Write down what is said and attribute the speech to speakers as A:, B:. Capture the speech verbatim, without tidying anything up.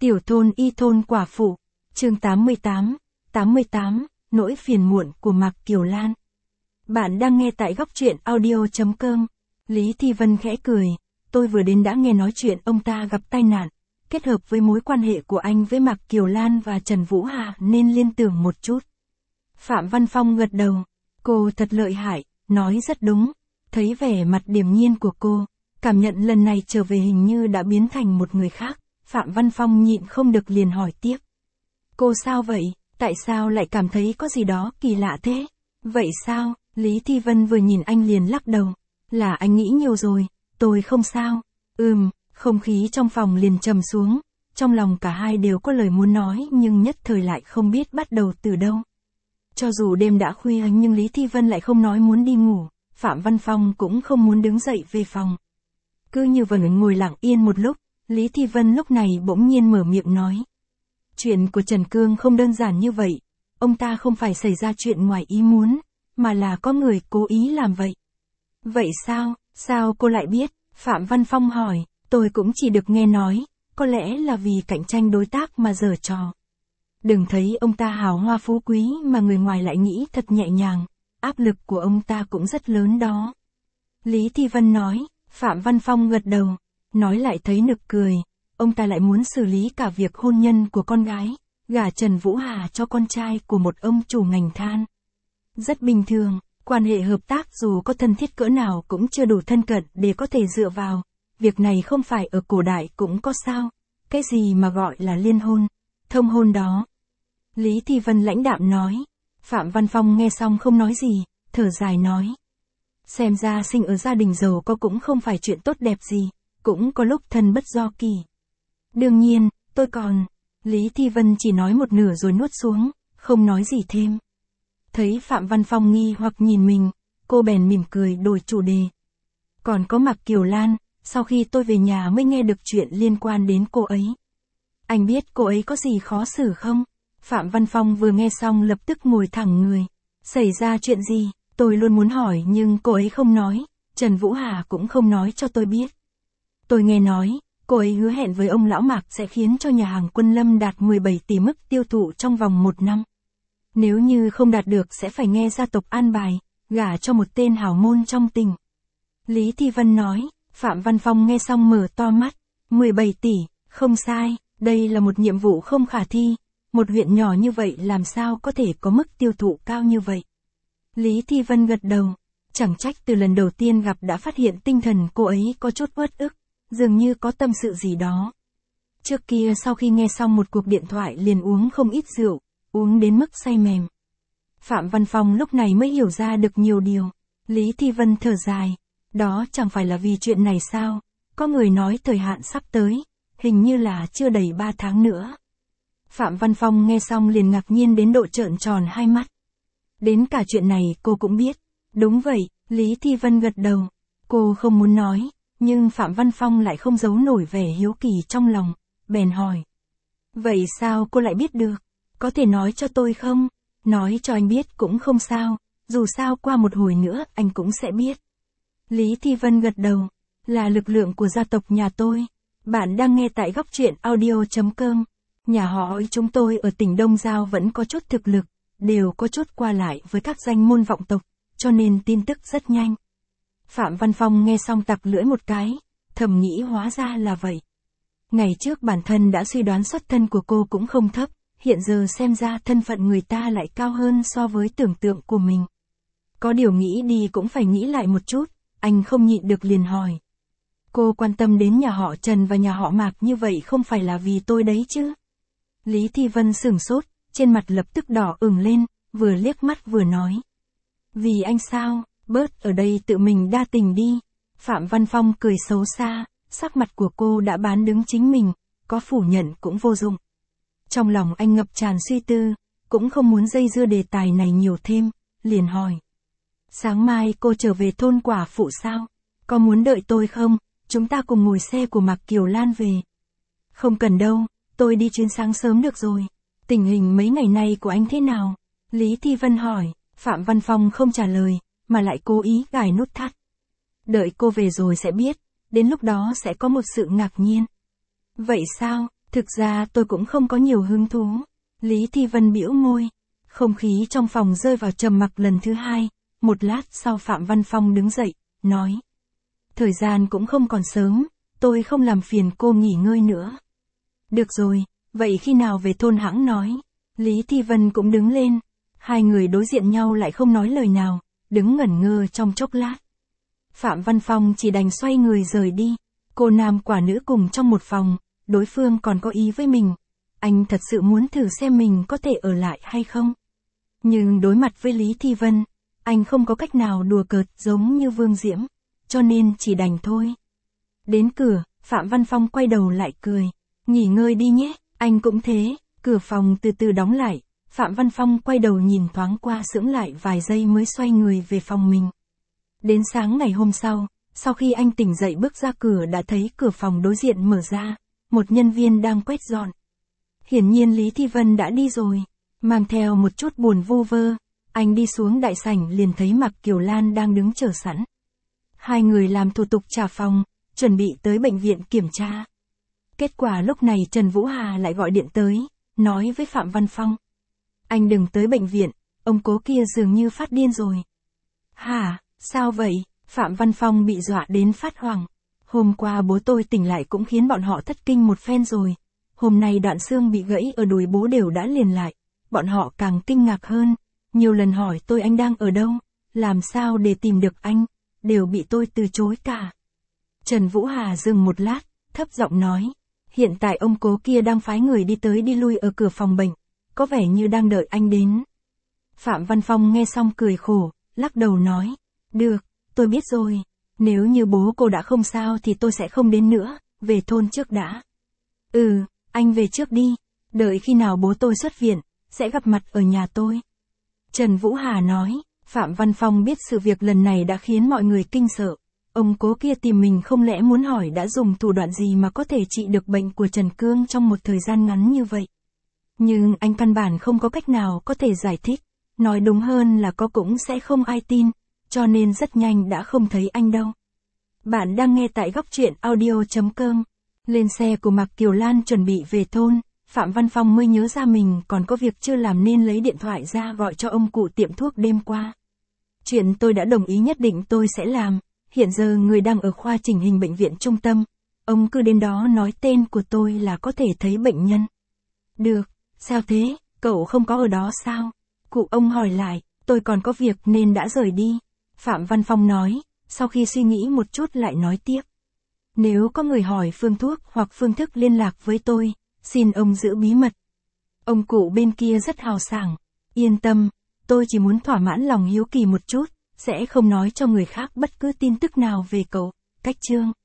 A: Tiểu thôn y thôn quả phụ, chương tám mươi tám, tám mươi tám, nỗi phiền muộn của Mạc Kiều Lan. Bạn đang nghe tại góc truyện audio chấm com. Lý Thi Vân khẽ cười, tôi vừa đến đã nghe nói chuyện ông ta gặp tai nạn, kết hợp với mối quan hệ của anh với Mạc Kiều Lan và Trần Vũ Hà nên liên tưởng một chút. Phạm Văn Phong gật đầu, cô thật lợi hại, nói rất đúng, thấy vẻ mặt điềm nhiên của cô, cảm nhận lần này trở về hình như đã biến thành một người khác. Phạm Văn Phong nhịn không được liền hỏi tiếp. Cô sao vậy, tại sao lại cảm thấy có gì đó kỳ lạ thế? Vậy sao? Lý Thi Vân vừa nhìn anh liền lắc đầu. Là anh nghĩ nhiều rồi, tôi không sao. Ừm, không khí trong phòng liền trầm xuống, trong lòng cả hai đều có lời muốn nói nhưng nhất thời lại không biết bắt đầu từ đâu. Cho dù đêm đã khuya nhưng Lý Thi Vân lại không nói muốn đi ngủ, Phạm Văn Phong cũng không muốn đứng dậy về phòng. Cứ như vẫn ngồi lặng yên một lúc, Lý Thi Vân lúc này bỗng nhiên mở miệng nói. Chuyện của Trần Cương không đơn giản như vậy, ông ta không phải xảy ra chuyện ngoài ý muốn, mà là có người cố ý làm vậy. Vậy sao, sao cô lại biết? Phạm Văn Phong hỏi, tôi cũng chỉ được nghe nói, có lẽ là vì cạnh tranh đối tác mà giở trò. Đừng thấy ông ta hào hoa phú quý mà người ngoài lại nghĩ thật nhẹ nhàng, áp lực của ông ta cũng rất lớn đó. Lý Thi Vân nói, Phạm Văn Phong gật đầu. Nói lại thấy nực cười, ông ta lại muốn xử lý cả việc hôn nhân của con gái, gả Trần Vũ Hà cho con trai của một ông chủ ngành than. Rất bình thường, quan hệ hợp tác dù có thân thiết cỡ nào cũng chưa đủ thân cận để có thể dựa vào, việc này không phải ở cổ đại cũng có sao, cái gì mà gọi là liên hôn, thông hôn đó. Lý Thi Vân lãnh đạm nói, Phạm Văn Phong nghe xong không nói gì, thở dài nói. Xem ra sinh ở gia đình giàu có cũng không phải chuyện tốt đẹp gì. Cũng có lúc thân bất do kỳ. Đương nhiên, tôi còn... Lý Thi Vân chỉ nói một nửa rồi nuốt xuống, không nói gì thêm. Thấy Phạm Văn Phong nghi hoặc nhìn mình, cô bèn mỉm cười đổi chủ đề. Còn có Mạc Kiều Lan, sau khi tôi về nhà mới nghe được chuyện liên quan đến cô ấy. Anh biết cô ấy có gì khó xử không? Phạm Văn Phong vừa nghe xong lập tức ngồi thẳng người. Xảy ra chuyện gì? Tôi luôn muốn hỏi nhưng cô ấy không nói, Trần Vũ Hà cũng không nói cho tôi biết. Tôi nghe nói, cô ấy hứa hẹn với ông lão Mạc sẽ khiến cho nhà hàng Quân Lâm đạt mười bảy tỷ mức tiêu thụ trong vòng một năm. Nếu như không đạt được sẽ phải nghe gia tộc an bài, gả cho một tên hào môn trong tỉnh. Lý Thi Vân nói, Phạm Văn Phong nghe xong mở to mắt, mười bảy tỷ, không sai, đây là một nhiệm vụ không khả thi, một huyện nhỏ như vậy làm sao có thể có mức tiêu thụ cao như vậy. Lý Thi Vân gật đầu, chẳng trách từ lần đầu tiên gặp đã phát hiện tinh thần cô ấy có chút uất ức. Dường như có tâm sự gì đó. Trước kia sau khi nghe xong một cuộc điện thoại liền uống không ít rượu, uống đến mức say mềm. Phạm Văn Phong lúc này mới hiểu ra được nhiều điều. Lý Thi Vân thở dài. Đó chẳng phải là vì chuyện này sao? Có người nói thời hạn sắp tới, hình như là chưa đầy ba tháng nữa. Phạm Văn Phong nghe xong liền ngạc nhiên đến độ trợn tròn hai mắt. Đến cả chuyện này cô cũng biết. Đúng vậy, Lý Thi Vân gật đầu. Cô không muốn nói. Nhưng Phạm Văn Phong lại không giấu nổi vẻ hiếu kỳ trong lòng, bèn hỏi. Vậy sao cô lại biết được? Có thể nói cho tôi không? Nói cho anh biết cũng không sao, dù sao qua một hồi nữa anh cũng sẽ biết. Lý Thi Vân gật đầu, là lực lượng của gia tộc nhà tôi. Bạn đang nghe tại góc truyện audio chấm com. Nhà họ chúng tôi ở tỉnh Đông Giao vẫn có chút thực lực, đều có chút qua lại với các danh môn vọng tộc, cho nên tin tức rất nhanh. Phạm Văn Phong nghe xong tặc lưỡi một cái, thầm nghĩ hóa ra là vậy. Ngày trước bản thân đã suy đoán xuất thân của cô cũng không thấp, hiện giờ xem ra thân phận người ta lại cao hơn so với tưởng tượng của mình. Có điều nghĩ đi cũng phải nghĩ lại một chút, anh không nhịn được liền hỏi. Cô quan tâm đến nhà họ Trần và nhà họ Mạc như vậy không phải là vì tôi đấy chứ? Lý Thi Vân sửng sốt, trên mặt lập tức đỏ ửng lên, vừa liếc mắt vừa nói. Vì anh sao? Bớt ở đây tự mình đa tình đi. Phạm Văn Phong cười xấu xa, sắc mặt của cô đã bán đứng chính mình, có phủ nhận cũng vô dụng. Trong lòng anh ngập tràn suy tư, cũng không muốn dây dưa đề tài này nhiều thêm, liền hỏi. Sáng mai cô trở về thôn quả phụ sao? Có muốn đợi tôi không? Chúng ta cùng ngồi xe của Mạc Kiều Lan về. Không cần đâu, tôi đi chuyến sáng sớm được rồi. Tình hình mấy ngày nay của anh thế nào? Lý Thi Vân hỏi, Phạm Văn Phong không trả lời. Mà lại cố ý gài nút thắt. Đợi cô về rồi sẽ biết, đến lúc đó sẽ có một sự ngạc nhiên. Vậy sao, Thực ra tôi cũng không có nhiều hứng thú. Lý Thi Vân bĩu môi. Không khí trong phòng rơi vào trầm mặc lần thứ hai. Một lát sau Phạm Văn Phong đứng dậy, nói. Thời gian cũng không còn sớm, tôi không làm phiền cô nghỉ ngơi nữa. Được rồi, vậy khi nào về thôn hãng nói. Lý Thi Vân cũng đứng lên. Hai người đối diện nhau lại không nói lời nào, đứng ngẩn ngơ trong chốc lát. Phạm Văn Phong chỉ đành xoay người rời đi. Cô nam quả nữ cùng trong một phòng, đối phương còn có ý với mình. Anh thật sự muốn thử xem mình có thể ở lại hay không. Nhưng đối mặt với Lý Thi Vân, anh không có cách nào đùa cợt giống như Vương Diễm, cho nên chỉ đành thôi. Đến cửa, Phạm Văn Phong quay đầu lại cười. Nghỉ ngơi đi nhé, anh cũng thế. Cửa phòng từ từ đóng lại, Phạm Văn Phong quay đầu nhìn thoáng qua sững lại vài giây mới xoay người về phòng mình. Đến sáng ngày hôm sau, sau khi anh tỉnh dậy bước ra cửa đã thấy cửa phòng đối diện mở ra, một nhân viên đang quét dọn. Hiển nhiên Lý Thi Vân đã đi rồi, mang theo một chút buồn vu vơ, anh đi xuống đại sảnh liền thấy Mạc Kiều Lan đang đứng chờ sẵn. Hai người làm thủ tục trả phòng, chuẩn bị tới bệnh viện kiểm tra. Kết quả lúc này Trần Vũ Hà lại gọi điện tới, nói với Phạm Văn Phong. Anh đừng tới bệnh viện, ông cố kia dường như phát điên rồi. Hả, sao vậy? Phạm Văn Phong bị dọa đến phát hoảng. Hôm qua bố tôi tỉnh lại cũng khiến bọn họ thất kinh một phen rồi. Hôm nay đoạn xương bị gãy ở đùi bố đều đã liền lại. Bọn họ càng kinh ngạc hơn. Nhiều lần hỏi tôi anh đang ở đâu, làm sao để tìm được anh, đều bị tôi từ chối cả. Trần Vũ Hà dừng một lát, thấp giọng nói. Hiện tại ông cố kia đang phái người đi tới đi lui ở cửa phòng bệnh, có vẻ như đang đợi anh đến. Phạm Văn Phong nghe xong cười khổ, lắc đầu nói. Được, tôi biết rồi. Nếu như bố cô đã không sao thì tôi sẽ không đến nữa, về thôn trước đã. Ừ, anh về trước đi, đợi khi nào bố tôi xuất viện, sẽ gặp mặt ở nhà tôi. Trần Vũ Hà nói. Phạm Văn Phong biết sự việc lần này đã khiến mọi người kinh sợ. Ông cố kia tìm mình không lẽ muốn hỏi đã dùng thủ đoạn gì mà có thể trị được bệnh của Trần Cương trong một thời gian ngắn như vậy. Nhưng anh căn bản không có cách nào có thể giải thích, nói đúng hơn là có cũng sẽ không ai tin, cho nên rất nhanh đã không thấy anh đâu. Bạn đang nghe tại góc truyện audio chấm com. Lên xe của Mạc Kiều Lan chuẩn bị về thôn, Phạm Văn Phong mới nhớ ra mình còn có việc chưa làm nên lấy điện thoại ra gọi cho ông cụ tiệm thuốc đêm qua. Chuyện tôi đã đồng ý nhất định tôi sẽ làm. Hiện giờ người đang ở khoa chỉnh hình bệnh viện trung tâm, ông cứ đến đó nói tên của tôi là có thể thấy bệnh nhân. Được, sao thế, cậu không có ở đó sao? Cụ ông hỏi lại, tôi còn có việc nên đã rời đi. Phạm Văn Phong nói, sau khi suy nghĩ một chút lại nói tiếp. Nếu có người hỏi phương thuốc hoặc phương thức liên lạc với tôi, xin ông giữ bí mật. Ông cụ bên kia rất hào sảng, yên tâm, tôi chỉ muốn thỏa mãn lòng hiếu kỳ một chút. Sẽ không nói cho người khác bất cứ tin tức nào về cậu. Cách chương